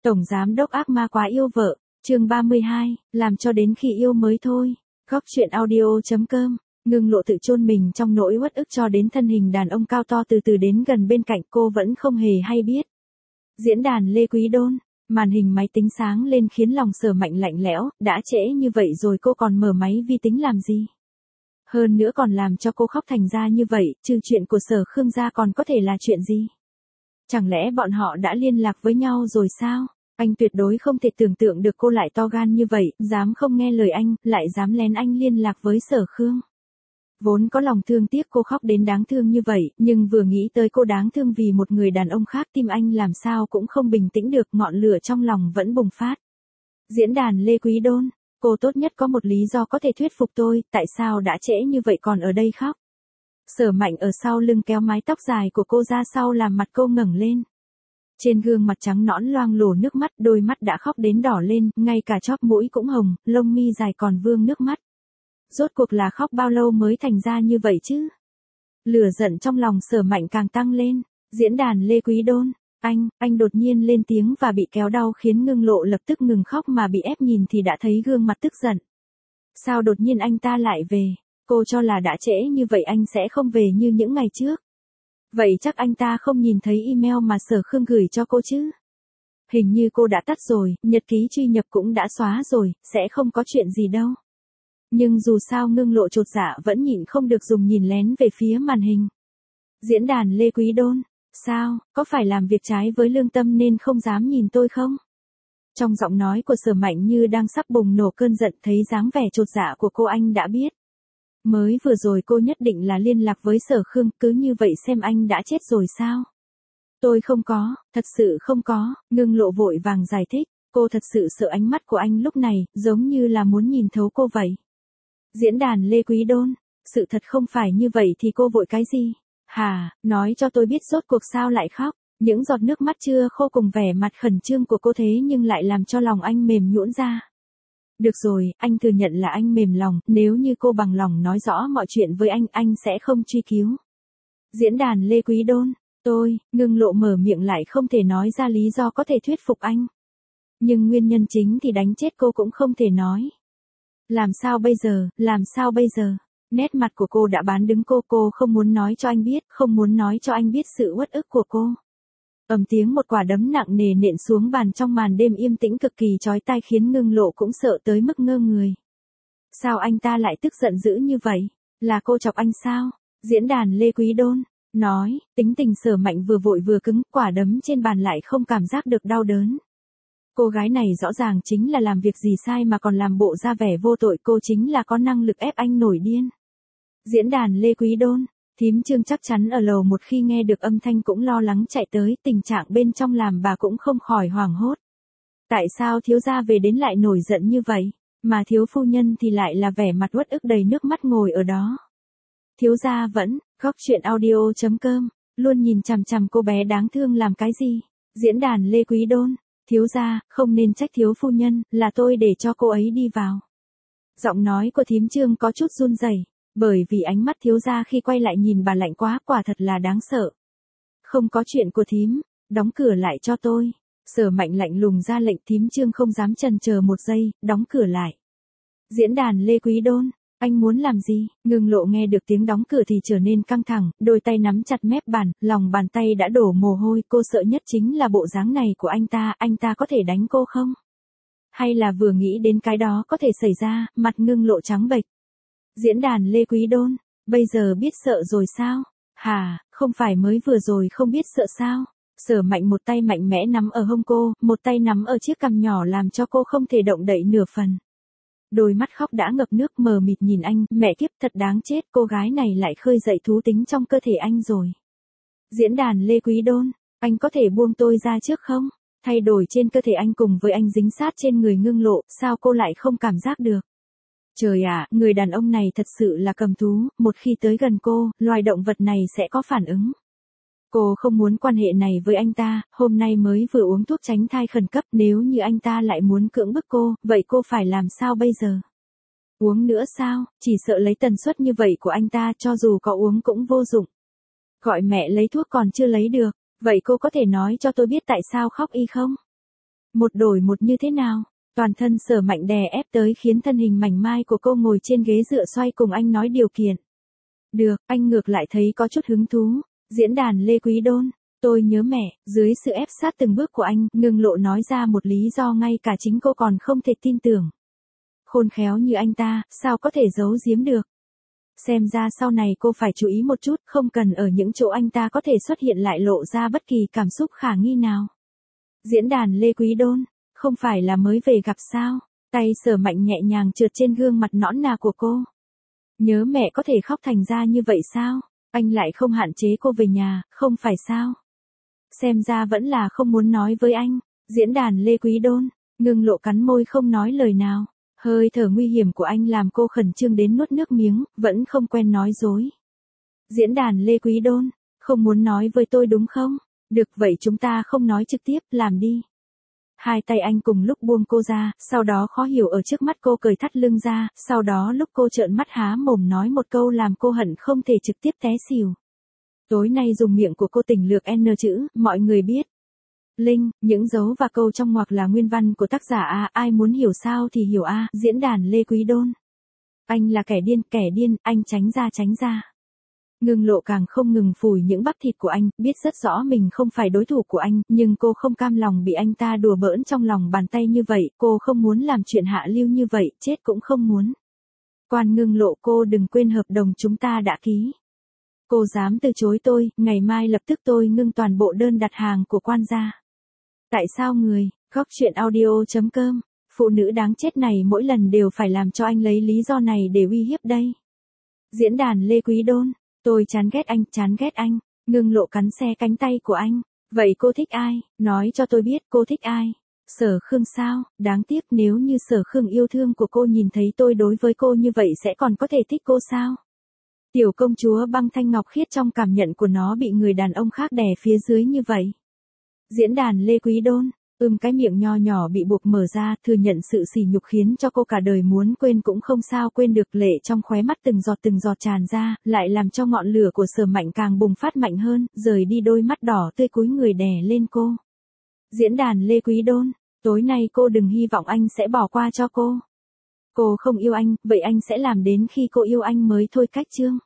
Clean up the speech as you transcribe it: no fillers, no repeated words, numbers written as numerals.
Tổng giám đốc ác ma quá yêu vợ, chương 32, làm cho đến khi yêu mới thôi. Góc truyện audio.com, Ngưng Lộ tự chôn mình trong nỗi uất ức cho đến thân hình đàn ông cao to từ từ đến gần bên cạnh cô vẫn không hề hay biết. Diễn đàn Lê Quý Đôn, màn hình máy tính sáng lên khiến lòng Sở Mạnh lạnh lẽo, đã trễ như vậy rồi cô còn mở máy vi tính làm gì? Hơn nữa còn làm cho cô khóc thành ra như vậy, trừ chuyện của Sở Khương gia còn có thể là chuyện gì? Chẳng lẽ bọn họ đã liên lạc với nhau rồi sao? Anh tuyệt đối không thể tưởng tượng được cô lại to gan như vậy, dám không nghe lời anh, lại dám lén anh liên lạc với Sở Khương. Vốn có lòng thương tiếc cô khóc đến đáng thương như vậy, nhưng vừa nghĩ tới cô đáng thương vì một người đàn ông khác tim anh làm sao cũng không bình tĩnh được, ngọn lửa trong lòng vẫn bùng phát. Diễn đàn Lê Quý Đôn, cô tốt nhất có một lý do có thể thuyết phục tôi, tại sao đã trễ như vậy còn ở đây khóc. Sở Mạnh ở sau lưng kéo mái tóc dài của cô ra sau làm mặt cô ngẩng lên. Trên gương mặt trắng nõn loang lổ nước mắt, đôi mắt đã khóc đến đỏ lên, ngay cả chóp mũi cũng hồng, lông mi dài còn vương nước mắt. Rốt cuộc là khóc bao lâu mới thành ra như vậy chứ? Lửa giận trong lòng Sở Mạnh càng tăng lên. Diễn đàn Lê Quý Đôn, anh đột nhiên lên tiếng và bị kéo đau khiến Ngưng Lộ lập tức ngừng khóc mà bị ép nhìn thì đã thấy gương mặt tức giận. Sao đột nhiên anh ta lại về? Cô cho là đã trễ như vậy anh sẽ không về như những ngày trước. Vậy chắc anh ta không nhìn thấy email mà Sở Khương gửi cho cô chứ? Hình như cô đã tắt rồi, nhật ký truy nhập cũng đã xóa rồi, sẽ không có chuyện gì đâu. Nhưng dù sao Ngưng Lộ chột dạ vẫn nhịn không được dùng nhìn lén về phía màn hình. Diễn đàn Lê Quý Đôn, sao, có phải làm việc trái với lương tâm nên không dám nhìn tôi không? Trong giọng nói của Sở Mạnh như đang sắp bùng nổ cơn giận, thấy dáng vẻ chột dạ của cô anh đã biết. Mới vừa rồi cô nhất định là liên lạc với Sở Khương, cứ như vậy xem anh đã chết rồi sao? Tôi không có, thật sự không có, Ngưng Lộ vội vàng giải thích, cô thật sự sợ ánh mắt của anh lúc này, giống như là muốn nhìn thấu cô vậy. Diễn đàn Lê Quý Đôn, sự thật không phải như vậy thì cô vội cái gì? Hà, nói cho tôi biết rốt cuộc sao lại khóc. Những giọt nước mắt chưa khô cùng vẻ mặt khẩn trương của cô thế nhưng lại làm cho lòng anh mềm nhũn ra. Được rồi, anh thừa nhận là anh mềm lòng, nếu như cô bằng lòng nói rõ mọi chuyện với anh sẽ không truy cứu. Diễn đàn Lê Quý Đôn, Ngưng Lộ mở miệng lại không thể nói ra lý do có thể thuyết phục anh. Nhưng nguyên nhân chính thì đánh chết cô cũng không thể nói. Làm sao bây giờ? Nét mặt của cô đã bán đứng cô không muốn nói cho anh biết, không muốn nói cho anh biết sự uất ức của cô. Ầm tiếng một quả đấm nặng nề nện xuống bàn trong màn đêm yên tĩnh cực kỳ chói tai khiến Ngưng Lộ cũng sợ tới mức ngơ người. Sao anh ta lại tức giận dữ như vậy? Là cô chọc anh sao? Diễn đàn Lê Quý Đôn, nói, tính tình Sở Mạnh vừa vội vừa cứng, quả đấm trên bàn lại không cảm giác được đau đớn. Cô gái này rõ ràng chính là làm việc gì sai mà còn làm bộ ra vẻ vô tội, cô chính là có năng lực ép anh nổi điên. Diễn đàn Lê Quý Đôn, thím Trương chắc chắn ở lầu một khi nghe được âm thanh cũng lo lắng chạy tới, tình trạng bên trong làm bà cũng không khỏi hoảng hốt. Tại sao thiếu gia về đến lại nổi giận như vậy, mà thiếu phu nhân thì lại là vẻ mặt uất ức đầy nước mắt ngồi ở đó. Thiếu gia vẫn, góc truyện audio.com, luôn nhìn chằm chằm cô bé đáng thương làm cái gì? Diễn đàn Lê Quý Đôn, thiếu gia, không nên trách thiếu phu nhân, là tôi để cho cô ấy đi vào. Giọng nói của thím Trương có chút run rẩy, bởi vì ánh mắt thiếu gia khi quay lại nhìn bà lạnh quá, quả thật là đáng sợ. Không có chuyện của thím, đóng cửa lại cho tôi. Sở Mạnh lạnh lùng ra lệnh, thím Trương không dám chần chờ một giây, đóng cửa lại. Diễn đàn Lê Quý Đôn, anh muốn làm gì? Ngưng Lộ nghe được tiếng đóng cửa thì trở nên căng thẳng, đôi tay nắm chặt mép bàn, lòng bàn tay đã đổ mồ hôi, cô sợ nhất chính là bộ dáng này của anh ta có thể đánh cô không? Hay là vừa nghĩ đến cái đó có thể xảy ra, mặt Ngưng Lộ trắng bệch. Diễn đàn Lê Quý Đôn, bây giờ biết sợ rồi sao? Hà, không phải mới vừa rồi không biết sợ sao? Sở Mạnh một tay mạnh mẽ nắm ở hông cô, một tay nắm ở chiếc cằm nhỏ làm cho cô không thể động đậy nửa phần. Đôi mắt khóc đã ngập nước mờ mịt nhìn anh, mẹ kiếp thật đáng chết, cô gái này lại khơi dậy thú tính trong cơ thể anh rồi. Diễn đàn Lê Quý Đôn, anh có thể buông tôi ra trước không? Thay đổi trên cơ thể anh cùng với anh dính sát trên người Ngưng Lộ, sao cô lại không cảm giác được? Trời ạ, người đàn ông này thật sự là cầm thú, một khi tới gần cô, loài động vật này sẽ có phản ứng. Cô không muốn quan hệ này với anh ta, hôm nay mới vừa uống thuốc tránh thai khẩn cấp, nếu như anh ta lại muốn cưỡng bức cô, vậy cô phải làm sao bây giờ? Uống nữa sao, chỉ sợ lấy tần suất như vậy của anh ta cho dù có uống cũng vô dụng. Gọi mẹ lấy thuốc còn chưa lấy được, vậy cô có thể nói cho tôi biết tại sao khóc y không? Một đổi một như thế nào? Toàn thân Sở Mạnh đè ép tới khiến thân hình mảnh mai của cô ngồi trên ghế dựa xoay cùng anh nói điều kiện. Được, anh ngược lại thấy có chút hứng thú. Diễn đàn Lê Quý Đôn. Tôi nhớ mẹ, dưới sự ép sát từng bước của anh, Ngưng Lộ nói ra một lý do ngay cả chính cô còn không thể tin tưởng. Khôn khéo như anh ta, sao có thể giấu giếm được? Xem ra sau này cô phải chú ý một chút, không cần ở những chỗ anh ta có thể xuất hiện lại lộ ra bất kỳ cảm xúc khả nghi nào. Diễn đàn Lê Quý Đôn, không phải là mới về gặp sao? Tay Sở Mạnh nhẹ nhàng trượt trên gương mặt nõn nà của cô. Nhớ mẹ có thể khóc thành ra như vậy sao? Anh lại không hạn chế cô về nhà, không phải sao? Xem ra vẫn là không muốn nói với anh. Diễn đàn Lê Quý Đôn, Ngưng Lộ cắn môi không nói lời nào. Hơi thở nguy hiểm của anh làm cô khẩn trương đến nuốt nước miếng, vẫn không quen nói dối. Diễn đàn Lê Quý Đôn, không muốn nói với tôi đúng không? Được vậy chúng ta không nói trực tiếp, làm đi. Hai tay anh cùng lúc buông cô ra, sau đó khó hiểu ở trước mắt cô cởi thắt lưng ra, sau đó lúc cô trợn mắt há mồm nói một câu làm cô hận không thể trực tiếp té xỉu. Tối nay dùng miệng của cô tỉnh lược N chữ, mọi người biết. Linh, những dấu và câu trong ngoặc là nguyên văn của tác giả A, ai muốn hiểu sao thì hiểu A, diễn đàn Lê Quý Đôn. Anh là kẻ điên, anh tránh ra. Ngưng Lộ càng không ngừng phủi những bắp thịt của anh, biết rất rõ mình không phải đối thủ của anh, nhưng cô không cam lòng bị anh ta đùa bỡn trong lòng bàn tay như vậy, cô không muốn làm chuyện hạ lưu như vậy, chết cũng không muốn. Quan Ngưng Lộ, cô đừng quên hợp đồng chúng ta đã ký. Cô dám từ chối tôi, ngày mai lập tức tôi ngưng toàn bộ đơn đặt hàng của quan gia. Tại sao người, góc chuyện audio.com, phụ nữ đáng chết này mỗi lần đều phải làm cho anh lấy lý do này để uy hiếp đây. Diễn đàn Lê Quý Đôn, tôi chán ghét anh, Ngưng Lộ cắn xe cánh tay của anh. Vậy cô thích ai, nói cho tôi biết cô thích ai. Sở Khương sao, đáng tiếc nếu như Sở Khương yêu thương của cô nhìn thấy tôi đối với cô như vậy sẽ còn có thể thích cô sao? Tiểu công chúa băng thanh ngọc khiết trong cảm nhận của nó bị người đàn ông khác đè phía dưới như vậy. Diễn đàn Lê Quý Đôn, cái miệng nho nhỏ bị buộc mở ra, thừa nhận sự sỉ nhục khiến cho cô cả đời muốn quên cũng không sao quên được, lệ trong khóe mắt từng giọt tràn ra, lại làm cho ngọn lửa của Sở Mạnh càng bùng phát mạnh hơn, rời đi đôi mắt đỏ tươi cúi người đè lên cô. Diễn đàn Lê Quý Đôn, tối nay cô đừng hy vọng anh sẽ bỏ qua cho cô. Cô không yêu anh, vậy anh sẽ làm đến khi cô yêu anh mới thôi cách chương.